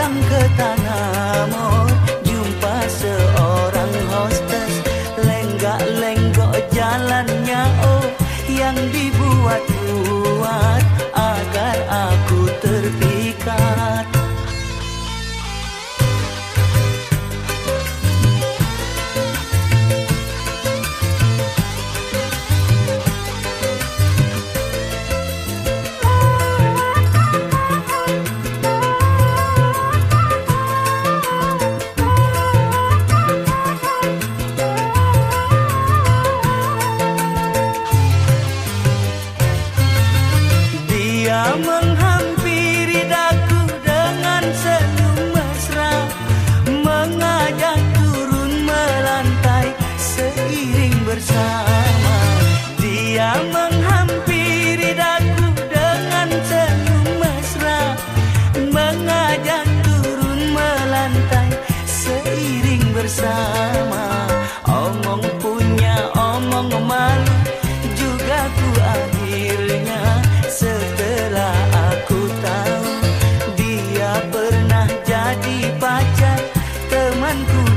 pulang ke Tanah Mor, jumpa seorang hostess, lenggak-lenggok jalannya, oh, yang dibuat-buat agar aku terpikat. Dia menghampiri daku dengan senyum mesra, mengajak turun melantai seiring bersama. Dia menghampiri daku dengan senyum mesra, mengajak turun melantai seiring bersama. Omong punya omong malu juga ku akhirnya, setelah aku tahu dia pernah jadi pacar temanku